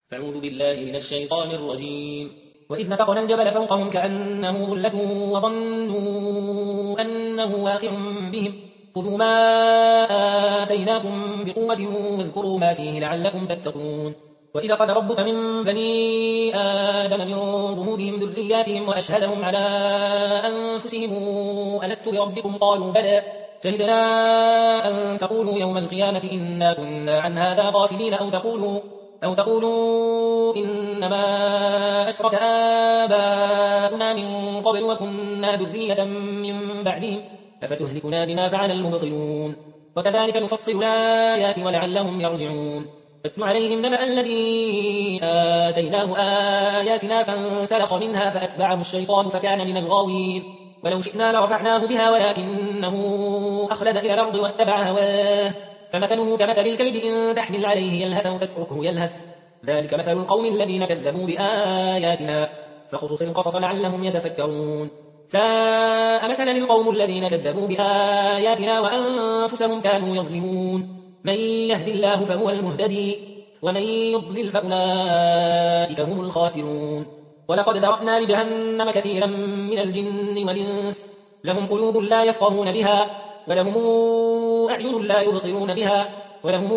أعوذ بالله من الشيطان الرجيم. وإذ نتقنا الجبل فوقهم كأنه ظلة وظنوا أنه واقع بهم خذوا ما آتيناكم بقوة واذكروا ما فيه لعلكم تتقون. وإذا أخذ ربك من بني آدم من ظهورهم ذرياتهم وأشهدهم على أنفسهم ألست بربكم قالوا بلى شهدنا أن تقولوا يوم القيامة إنا كنا عن هذا غافلين أو تقولوا إنما أشرك آباؤنا من قبل وكنا ذرية من بعدهم أفتهلكنا بما فعل المبطلون. وكذلك نفصل الآيات ولعلهم يرجعون. فاتل عليهم نبأ الذي آتيناه آياتنا فانسلخ منها فأتبعه الشيطان فكان من الغاوين. ولو شئنا لرفعناه بها ولكنه أخلد إلى الأرض واتبع هواه فمثله كمثل الكلب إن تحمل عليه يلهث أو تتركه يلهث ذلك مثل القوم الذين كذبوا بآياتنا فقصص القصص لعلهم يتفكرون. ساء مثلا القوم الذين كذبوا بآياتنا وأنفسهم كانوا يظلمون. من يهد الله فهو المهتدي ومن يضلل فأولئك هم الخاسرون. ولقد ذرأنا لجهنم كثيرا من الجن والإنس لهم قلوب لا يفقهون بها ولهم أعين لا يبصرون بها ولهم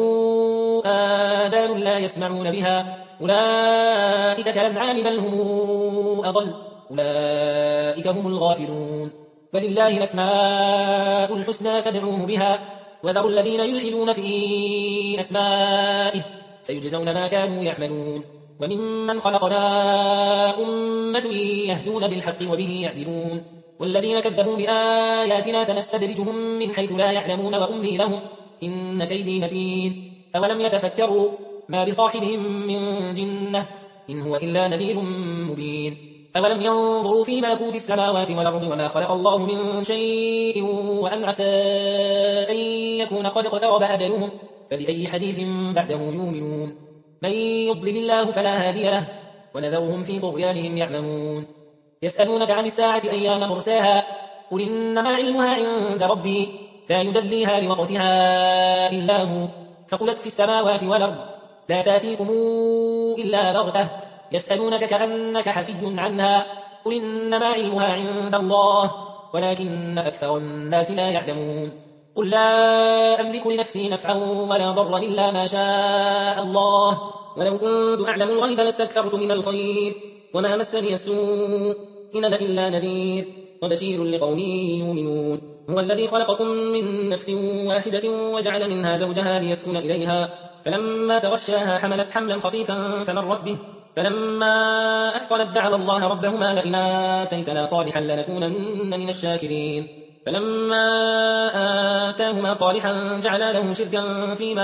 آذان لا يسمعون بها أولئك كالأنعام بل هم أضل أولئك هم الغافلون. ولله الأسماء الحسنى فادعوه بها وذروا الذين يلحدون في أسمائه سيجزون ما كانوا يعملون. وممن خلقنا أمة يهدون بالحق وبه يعدلون. والذين كذبوا بآياتنا سنستدرجهم من حيث لا يعلمون وأملي لهم إن كيدي متين. أولم يتفكروا ما بصاحبهم من جنة إن هو إلا نذير مبين. أولم ينظروا في ملكوت السماوات والأرض وما خلق الله من شيء وأن عسى أن يكون قد اقترب أجلهم فبأي حديث بعده يؤمنون. من يضلل الله فلا هادي له ونذرهم في طغيانهم يعمهون. يسألونك عن الساعة أيان مرساها قل إنما علمها عند ربي لا يجليها لوقتها إلا هو فقلت في السماوات والأرض لا تأتيكم إلا بغتة يسألونك كأنك حفي عنها قل إنما علمها عند الله ولكن أكثر الناس لا يعلمون. قل لا أملك لنفسي نفعا ولا ضرا إلا ما شاء الله ولو كنت أعلم الغيب لاستكثرت من الخير وما مسني السوء إن أنا إلا نذير وبشير لقوم يؤمنون. هو الذي خلقكم من نفس واحدة وجعل منها زوجها ليسكن إليها فلما تغشاها حملت حملا خفيفا فمرت به فلما أثقلت دعوا الله ربهما لئن آتيتنا صالحا لنكونن من الشاكرين فلما آتاهما صالحا جعلا له شركا فيما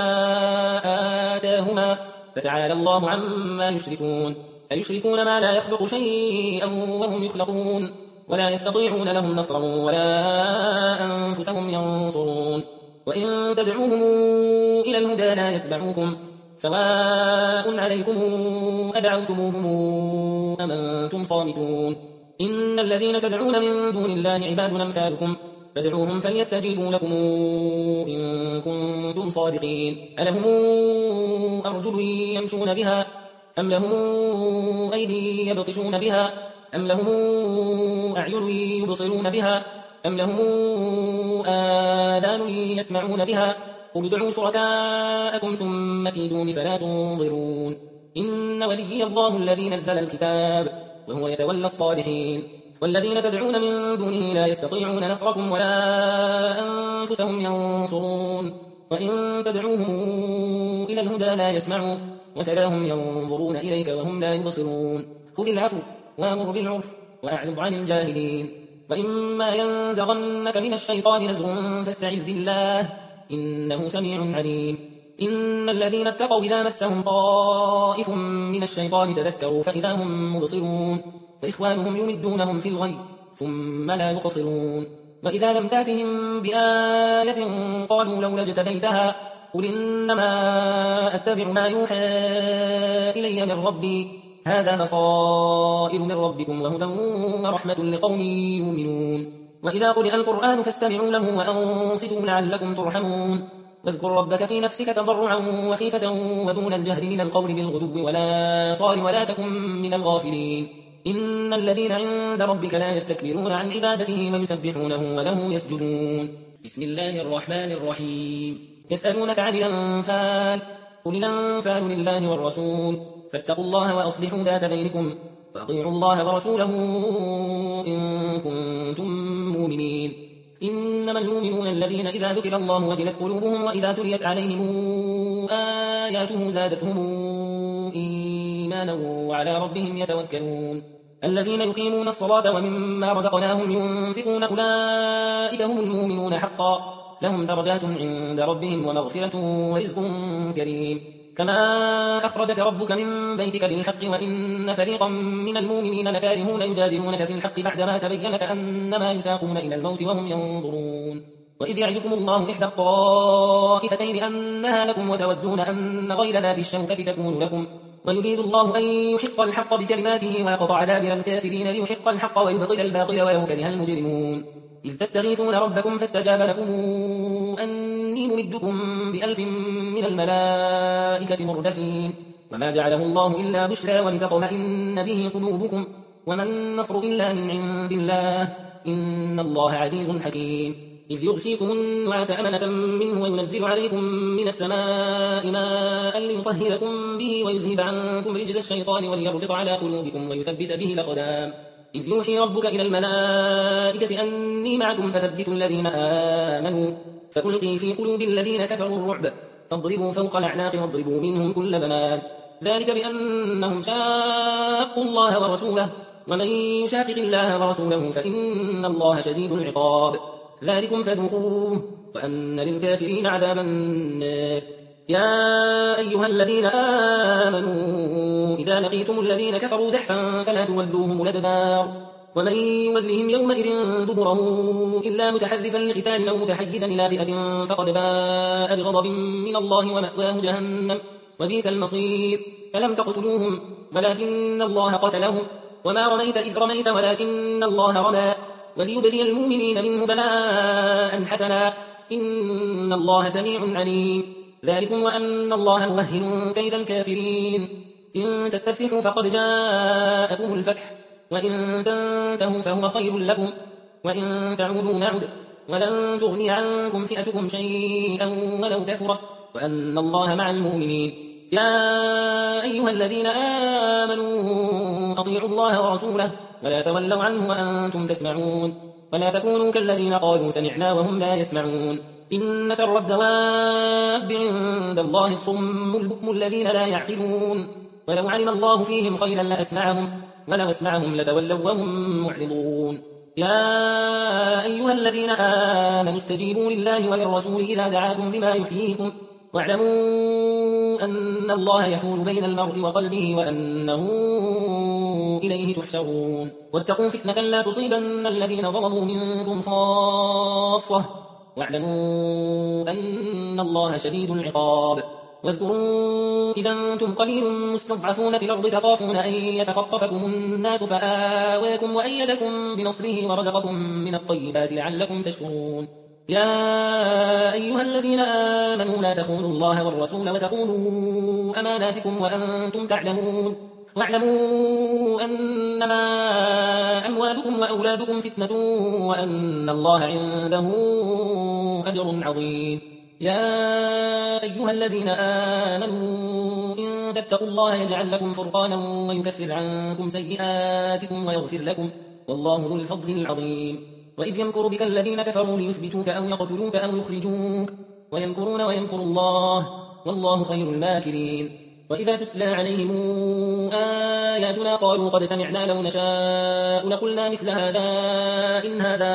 آتاهما فتعالى الله عما يشركون. أيشركون ما لا يخلق شيئا وهم يخلقون ولا يستطيعون لهم نصرا ولا أنفسهم ينصرون. وإن تدعوهم إلى الهدى لا يتبعوكم سواء عليكم أدعوتموهم أم أنتم صامتون. إن الذين تدعون من دون الله عباد أمثالكم فادعوهم فليستجيبوا لكم إن كنتم صادقين. ألهم أرجل يمشون بها أم لهم أيدي يبطشون بها أم لهم أعين يبصرون بها أم لهم آذان يسمعون بها قل ادعوا شركاءكم ثم كيدون فلا تنظرون. إن وليي الله الذي نزل الكتاب وهو يتولى الصالحين. والذين تدعون من دونه لا يستطيعون نصركم ولا أنفسهم ينصرون. وإن تدعوهم إلى الهدى لا يسمعوا وتراهم ينظرون إليك وهم لا يبصرون. خذ العفو وامر بالعرف وأعرض عن الجاهلين. وإما ينزغنك من الشيطان نزغ فاستعذ بالله إنه سميع عليم. إن الذين اتقوا إذا مسهم طائف من الشيطان تذكروا فإذا هم مبصرون وإخوانهم يمدونهم في الغي ثم لا يقصرون. وإذا لم تأتهم بآية قالوا لولا اجتبيتها قل إنما أتبع ما يوحى إلي من ربي هذا بصائر من ربكم وهدى ورحمة لقوم يؤمنون. وإذا قرئ القرآن فاستمعوا له وأنصتوا لعلكم ترحمون. واذكر ربك في نفسك تضرعا وخيفة ودون الجهر من القول بالغدو ولا صال ولا تكن من الغافلين إن الذين عند ربك لا يستكبرون عن عبادته ويسبحونه وله يسجدون بسم الله الرحمن الرحيم يسألونك عن الأنفال قل الأنفال لله والرسول فاتقوا الله وأصلحوا ذات بينكم وأطيعوا الله ورسوله إن كنتم مؤمنين إنما المؤمنون الذين إذا ذكر الله وجلت قلوبهم وإذا تليت عليهم آياته زادتهم إيمانا وعلى ربهم يتوكلون الذين يقيمون الصلاة ومما رزقناهم ينفقون أولئك هم المؤمنون حقا لهم درجات عند ربهم ومغفرة ورزق كريم كما أخرجك ربك من بيتك بالحق وإن فريقا من المؤمنين لكارهون يجادلونك في الحق بعدما تبين كأنما يساقون إلى الموت وهم ينظرون وإذ يعدكم الله إحدى الطائفتين أنها لكم وتودون أن غير ذات الشوكة تكون لكم ويريد الله أن يحق الحق بكلماته ويقطع دابر الكافرين ليحق الحق ويبطل الباطل ولو كره المجرمون إذ تستغيثون ربكم فاستجاب لكم أني ممدكم ب1000 من الملائكة مردفين وما جعله الله إلا بشرى ولتطمئن به قلوبكم وما النصر إلا من عند الله إن الله عزيز حكيم إذ يغشيكم النعاس أمنة منه وينزل عليكم من السماء ماء ليطهركم به ويذهب عنكم رجز الشيطان وليربط على قلوبكم ويثبت به الأقدام إذ يوحي ربك إلى الملائكة أني معكم فثبتوا الذين آمنوا سألقي في قلوب الذين كفروا الرعب فاضربوا فوق الأعناق واضربوا منهم كل بنان ذلك بأنهم شاقوا الله ورسوله ومن يشاقق الله ورسوله فإن الله شديد العقاب ذلكم فذوقوه وأن للكافرين عذاب النار يا أيها الذين آمنوا إذا لقيتم الذين كفروا زحفا فلا تولوهم الأدبار ومن يولهم يومئذ دبره إلا متحرفا لقتال أو متحيزا إلى فئة فقد باء بغضب من الله ومأواه جهنم وبئس المصير فلم تقتلوهم ولكن الله قتلهم وما رميت إذ رميت ولكن الله رمى وليبلي المؤمنين منه بلاء حسنا إن الله سميع عليم ذلكم وأن الله موهن كيد الكافرين إن تستفتحوا فقد جاءكم الفتح وإن تنتهوا فهو خير لكم وإن تعودوا نعد ولن تغني عنكم فئتكم شيئا ولو كثرت وأن الله مع المؤمنين يا أيها الذين آمنوا أطيعوا الله ورسوله ولا تولوا عنه وأنتم تسمعون ولا تكونوا كالذين قالوا سمعنا وهم لا يسمعون إن شر الدواب عند الله الصم البكم الذين لا يعقلون ولو علم الله فيهم خيرا لأسمعهم ولو أسمعهم لتولوا وهم معرضون يا أيها الذين آمنوا استجيبوا لله وللرسول إذا دعاكم لما يحييكم واعلموا أن الله يحول بين المرء وقلبه وأنه إليه تحشرون واتقوا فتنة لا تصيبن الذين ظلموا منكم خاصة واعلموا أن الله شديد العقاب واذكروا إذا أنتم قليل مستضعفون في الأرض تخافون أن يتخطفكم الناس فآواكم وأيدكم بنصره ورزقكم من الطيبات لعلكم تشكرون يا أيها الذين آمنوا لا تخونوا الله والرسول وتخونوا أماناتكم وأنتم تعلمون واعلموا أنما أموالكم وأولادكم فتنة وأن الله عنده أجر عظيم يا أيها الذين آمنوا إن تتقوا الله يجعل لكم فرقانا ويكفر عنكم سيئاتكم ويغفر لكم والله ذو الفضل العظيم وإذ يمكر بك الذين كفروا ليثبتوك أو يقتلوك أو يخرجوك ويمكرون ويمكر الله والله خير الماكرين وإذا تتلى عليهم آياتنا قالوا قد سمعنا لو نشاء لقلنا مثل هذا إن هذا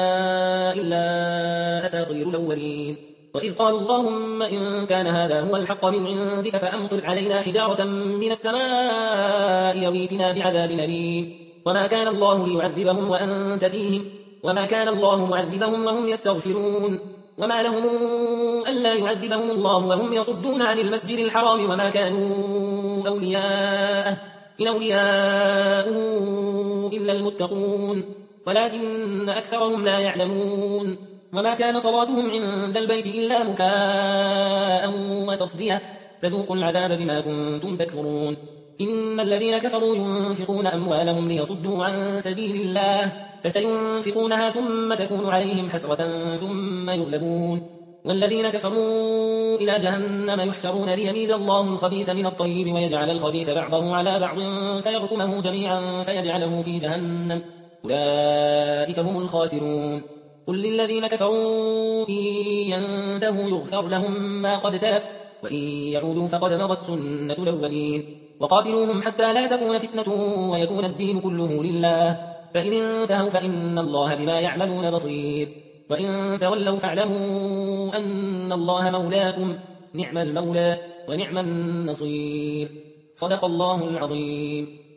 إلا أساطير الأولين وإذ قالوا اللهم إن كان هذا هو الحق من عندك فأمطر علينا حجارة من السماء يويتنا بعذاب أليم وما كان الله ليعذبهم وأنت فيهم وما كان الله معذبهم وهم يستغفرون وما لهم ألا يعذبهم الله وهم يصدون عن المسجد الحرام وما كانوا أولياءه إن أولياءه إلا المتقون ولكن أكثرهم لا يعلمون وما كان صلاتهم عند البيت إلا مكاء وتصدية فذوقوا العذاب بما كنتم تكفرون إن الذين كفروا ينفقون أموالهم ليصدوا عن سبيل الله فسينفقونها ثم تكون عليهم حسرة ثم يغلبون والذين كفروا إلى جهنم يحشرون ليميز الله الخبيث من الطيب ويجعل الخبيث بعضه على بعض فيركمه جميعا فيجعله في جهنم أولئك هم الخاسرون قل للذين كفروا إن ينتهوا يغفر لهم ما قد سلف وإن يعودوا فقد مضت سنة الأولين وقاتلوهم حتى لا تكون فتنة ويكون الدين كله لله فإن انتهوا فإن الله بما يعملون بصير وإن تولوا فاعلموا أن الله مولاكم نعم المولى ونعم النصير صدق الله العظيم.